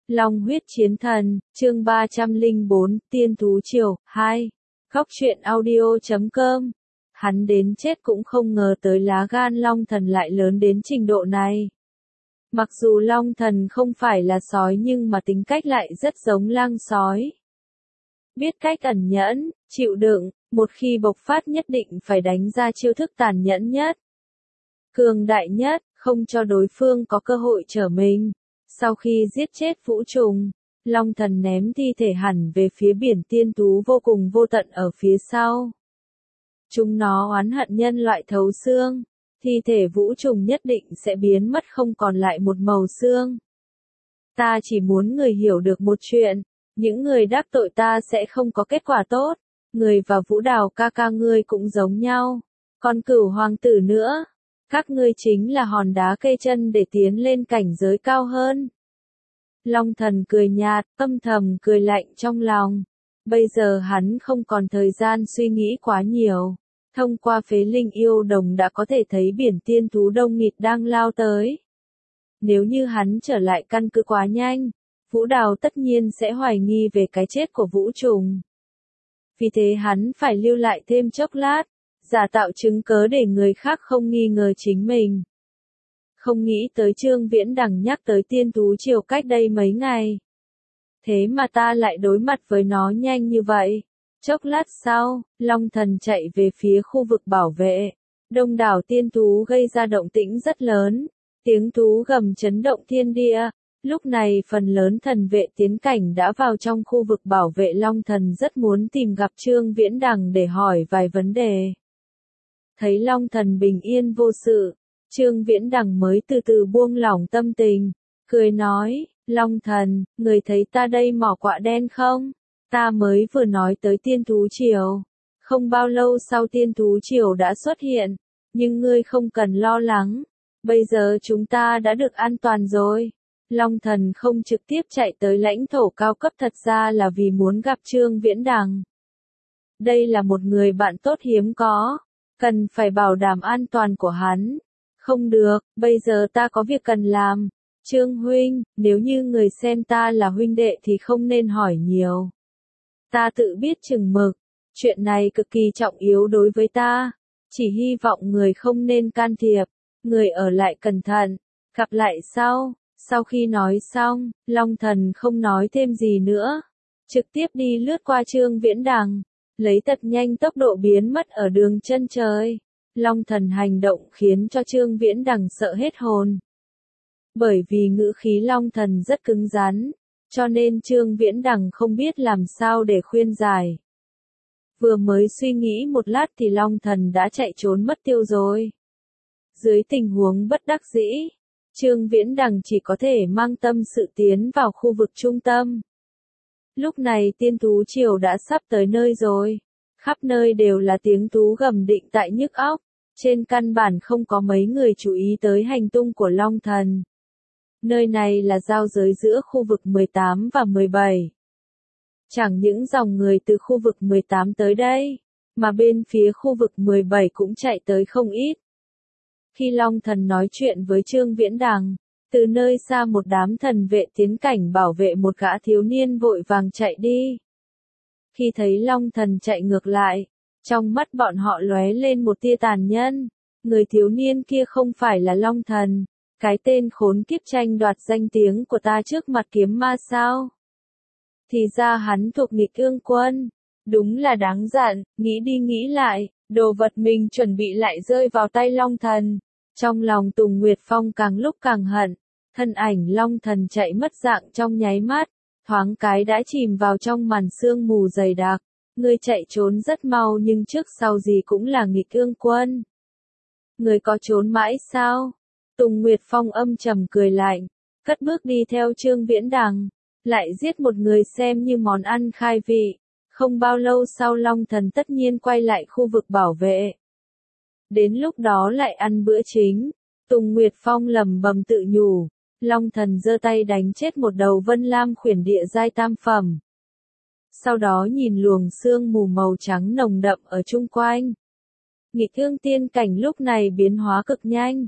Long huyết chiến thần, chương 304, Tiên thú triều, 2. Góc truyện audio.com. Hắn đến chết cũng không ngờ tới lá gan Long Thần lại lớn đến trình độ này. Mặc dù Long Thần không phải là sói nhưng mà tính cách lại rất giống lang sói. Biết cách ẩn nhẫn, chịu đựng, một khi bộc phát nhất định phải đánh ra chiêu thức tàn nhẫn nhất, cường đại nhất, không cho đối phương có cơ hội trở mình. Sau khi giết chết Vũ Trùng, Long Thần ném thi thể hẳn về phía biển tiên thú vô cùng vô tận ở phía sau. Chúng nó oán hận nhân loại thấu xương, thi thể Vũ Trùng nhất định sẽ biến mất không còn lại một màu xương. Ta chỉ muốn người hiểu được một chuyện, những người đắc tội ta sẽ không có kết quả tốt, người và Vũ Đào ca ca ngươi cũng giống nhau, còn Cửu hoàng tử nữa. Các ngươi chính là hòn đá cây chân để tiến lên cảnh giới cao hơn. Long Thần cười nhạt, âm thầm cười lạnh trong lòng. Bây giờ hắn không còn thời gian suy nghĩ quá nhiều. Thông qua phế linh yêu đồng đã có thể thấy biển tiên thú đông nghịt đang lao tới. Nếu như hắn trở lại căn cứ quá nhanh, Vũ Đào tất nhiên sẽ hoài nghi về cái chết của Vũ Trùng. Vì thế hắn phải lưu lại thêm chốc lát, giả tạo chứng cớ để người khác không nghi ngờ chính mình. Không nghĩ tới Trương Viễn Đằng nhắc tới tiên thú triều cách đây mấy ngày. Thế mà ta lại đối mặt với nó nhanh như vậy. Chốc lát sau, Long Thần chạy về phía khu vực bảo vệ. Đông đảo tiên thú gây ra động tĩnh rất lớn. Tiếng thú gầm chấn động thiên địa. Lúc này phần lớn thần vệ tiến cảnh đã vào trong khu vực bảo vệ. Long Thần rất muốn tìm gặp Trương Viễn Đằng để hỏi vài vấn đề. Thấy Long Thần bình yên vô sự, Trương Viễn Đằng mới từ từ buông lỏng tâm tình, cười nói, Long Thần, người thấy ta đây mỏ quạ đen không? Ta mới vừa nói tới tiên thú triều. Không bao lâu sau tiên thú triều đã xuất hiện, nhưng ngươi không cần lo lắng, bây giờ chúng ta đã được an toàn rồi. Long Thần không trực tiếp chạy tới lãnh thổ cao cấp thật ra là vì muốn gặp Trương Viễn Đằng. Đây là một người bạn tốt hiếm có. Cần phải bảo đảm an toàn của hắn. Không được, bây giờ ta có việc cần làm. Trương huynh, nếu như người xem ta là huynh đệ thì không nên hỏi nhiều. Ta tự biết chừng mực, chuyện này cực kỳ trọng yếu đối với ta. Chỉ hy vọng người không nên can thiệp, người ở lại cẩn thận, gặp lại sau. Sau khi nói xong, Long Thần không nói thêm gì nữa. Trực tiếp đi lướt qua Trương Viễn Đằng. Lấy thật nhanh tốc độ biến mất ở đường chân trời. Long Thần hành động khiến cho Trương Viễn Đằng sợ hết hồn. Bởi vì ngữ khí Long Thần rất cứng rắn, cho nên Trương Viễn Đằng không biết làm sao để khuyên giải. Vừa mới suy nghĩ một lát thì Long Thần đã chạy trốn mất tiêu rồi. Dưới tình huống bất đắc dĩ, Trương Viễn Đằng chỉ có thể mang tâm sự tiến vào khu vực trung tâm. Lúc này tiên thú triều đã sắp tới nơi rồi. Khắp nơi đều là tiếng thú gầm định tại nhức óc. Trên căn bản không có mấy người chú ý tới hành tung của Long Thần. Nơi này là giao giới giữa khu vực 18 và 17. Chẳng những dòng người từ khu vực 18 tới đây, mà bên phía khu vực 17 cũng chạy tới không ít. Khi Long Thần nói chuyện với Trương Viễn Đằng, từ nơi xa một đám thần vệ tiến cảnh bảo vệ một gã thiếu niên vội vàng chạy đi. Khi thấy Long Thần chạy ngược lại, trong mắt bọn họ lóe lên một tia tàn nhẫn. Người thiếu niên kia không phải là Long Thần, cái tên khốn kiếp tranh đoạt danh tiếng của ta trước mặt kiếm ma sao? Thì ra hắn thuộc nghịch ương quân. Đúng là đáng giận, nghĩ đi nghĩ lại, đồ vật mình chuẩn bị lại rơi vào tay Long Thần. Trong lòng Tùng Nguyệt Phong càng lúc càng hận, thân ảnh Long Thần chạy mất dạng trong nháy mắt, thoáng cái đã chìm vào trong màn sương mù dày đặc. Ngươi chạy trốn rất mau nhưng trước sau gì cũng là nghịch ương quân. Ngươi có trốn mãi sao? Tùng Nguyệt Phong âm trầm cười lạnh, cất bước đi theo Trương Viễn Đằng, lại giết một người xem như món ăn khai vị. Không bao lâu sau Long Thần tất nhiên quay lại khu vực bảo vệ. Đến lúc đó lại ăn bữa chính. Tùng Nguyệt Phong lẩm bẩm tự nhủ. Long Thần giơ tay đánh chết một đầu Vân Lam khuyển địa giai tam phẩm. Sau đó nhìn luồng sương mù màu trắng nồng đậm ở chung quanh. Nghịch ương tiên cảnh lúc này biến hóa cực nhanh.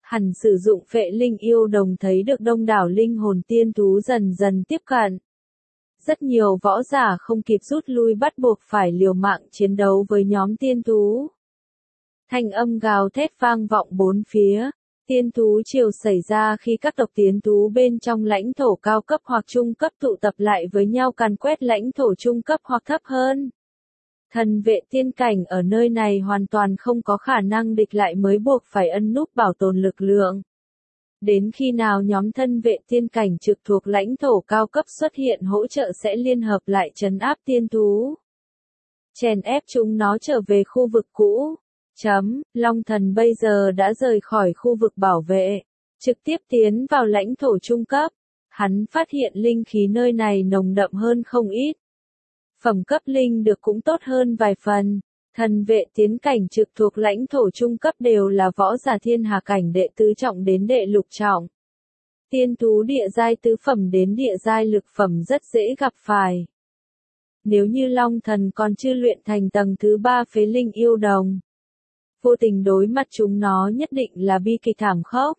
Hắn sử dụng phệ linh yêu đồng thấy được đông đảo linh hồn tiên thú dần dần tiếp cận. Rất nhiều võ giả không kịp rút lui bắt buộc phải liều mạng chiến đấu với nhóm tiên thú. Thanh âm gào thét vang vọng bốn phía. Tiên thú triều xảy ra khi các tộc tiên thú bên trong lãnh thổ cao cấp hoặc trung cấp tụ tập lại với nhau càn quét lãnh thổ trung cấp hoặc thấp hơn. Thần vệ tiên cảnh ở nơi này hoàn toàn không có khả năng địch lại mới buộc phải ân núp bảo tồn lực lượng. Đến khi nào nhóm thân vệ tiên cảnh trực thuộc lãnh thổ cao cấp xuất hiện hỗ trợ sẽ liên hợp lại trấn áp tiên thú. Chèn ép chúng nó trở về khu vực cũ. Long thần bây giờ đã rời khỏi khu vực bảo vệ, trực tiếp tiến vào lãnh thổ trung cấp. Hắn phát hiện linh khí nơi này nồng đậm hơn không ít. Phẩm cấp linh được cũng tốt hơn vài phần. Thần vệ tiến cảnh trực thuộc lãnh thổ trung cấp đều là võ giả thiên hà cảnh đệ tứ trọng đến đệ lục trọng. Tiên thú địa giai tứ phẩm đến địa giai lực phẩm rất dễ gặp phải. Nếu như Long thần còn chưa luyện thành tầng thứ 3 phế linh yêu đồng, vô tình đối mặt chúng nó nhất định là bi kịch thảm khốc.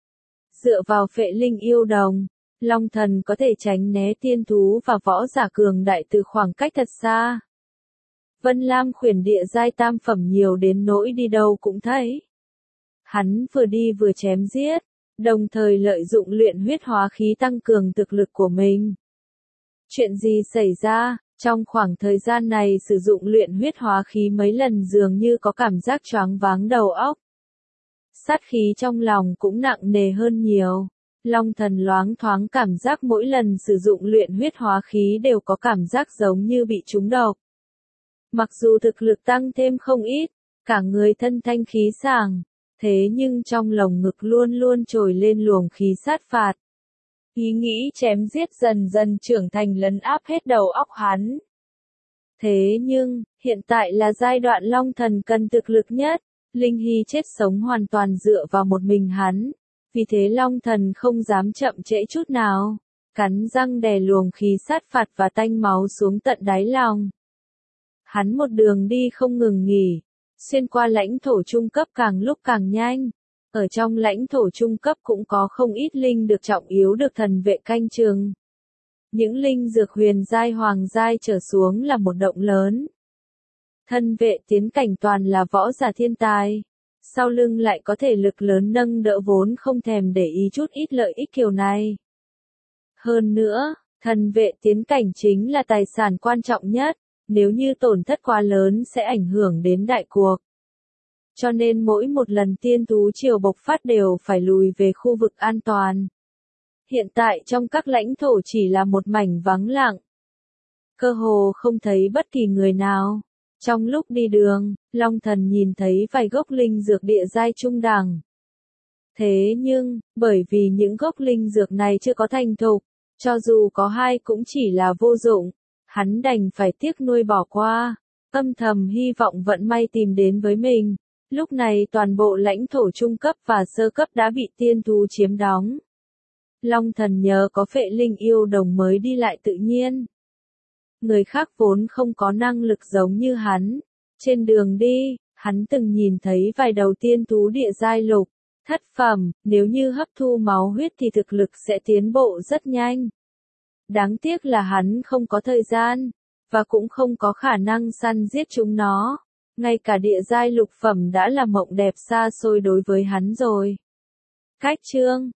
Dựa vào phệ linh yêu đồng, Long thần có thể tránh né tiên thú và võ giả cường đại từ khoảng cách thật xa. Vân Lam khuyển địa giai tam phẩm nhiều đến nỗi đi đâu cũng thấy. Hắn vừa đi vừa chém giết, đồng thời lợi dụng luyện huyết hóa khí tăng cường thực lực của mình. Chuyện gì xảy ra? Trong khoảng thời gian này sử dụng luyện huyết hóa khí mấy lần dường như có cảm giác choáng váng đầu óc. Sát khí trong lòng cũng nặng nề hơn nhiều. Long thần loáng thoáng cảm giác mỗi lần sử dụng luyện huyết hóa khí đều có cảm giác giống như bị trúng độc. Mặc dù thực lực tăng thêm không ít, cả người thân thanh khí sảng, thế nhưng trong lồng ngực luôn luôn trồi lên luồng khí sát phạt. Ý nghĩ chém giết dần dần trưởng thành lấn áp hết đầu óc hắn. Thế nhưng, hiện tại là giai đoạn Long thần cần thực lực nhất, Linh Hy chết sống hoàn toàn dựa vào một mình hắn. Vì thế Long thần không dám chậm trễ chút nào, cắn răng đè luồng khí sát phạt và tanh máu xuống tận đáy lòng. Hắn một đường đi không ngừng nghỉ, xuyên qua lãnh thổ trung cấp càng lúc càng nhanh. Ở trong lãnh thổ trung cấp cũng có không ít linh được trọng yếu được thần vệ canh chừng. Những linh dược huyền giai hoàng giai trở xuống là một động lớn. Thân vệ tiến cảnh toàn là võ giả thiên tài. Sau lưng lại có thể lực lớn nâng đỡ vốn không thèm để ý chút ít lợi ích kiểu này. Hơn nữa, thần vệ tiến cảnh chính là tài sản quan trọng nhất, nếu như tổn thất quá lớn sẽ ảnh hưởng đến đại cuộc. Cho nên mỗi một lần tiên thú triều bộc phát đều phải lùi về khu vực an toàn. Hiện tại trong các lãnh thổ chỉ là một mảnh vắng lặng. Cơ hồ không thấy bất kỳ người nào. Trong lúc đi đường, Long thần nhìn thấy vài gốc linh dược địa giai trung đẳng. Thế nhưng, bởi vì những gốc linh dược này chưa có thành thục, cho dù có hai cũng chỉ là vô dụng, hắn đành phải tiếc nuôi bỏ qua, âm thầm hy vọng vận may tìm đến với mình. Lúc này toàn bộ lãnh thổ trung cấp và sơ cấp đã bị tiên thú chiếm đóng. Long thần nhờ có phệ linh yêu đồng mới đi lại tự nhiên. Người khác vốn không có năng lực giống như hắn. Trên đường đi, hắn từng nhìn thấy vài đầu tiên thú địa giai lục, thất phẩm, nếu như hấp thu máu huyết thì thực lực sẽ tiến bộ rất nhanh. Đáng tiếc là hắn không có thời gian, và cũng không có khả năng săn giết chúng nó. Ngay cả địa giai lục phẩm đã là mộng đẹp xa xôi đối với hắn rồi. Cách chương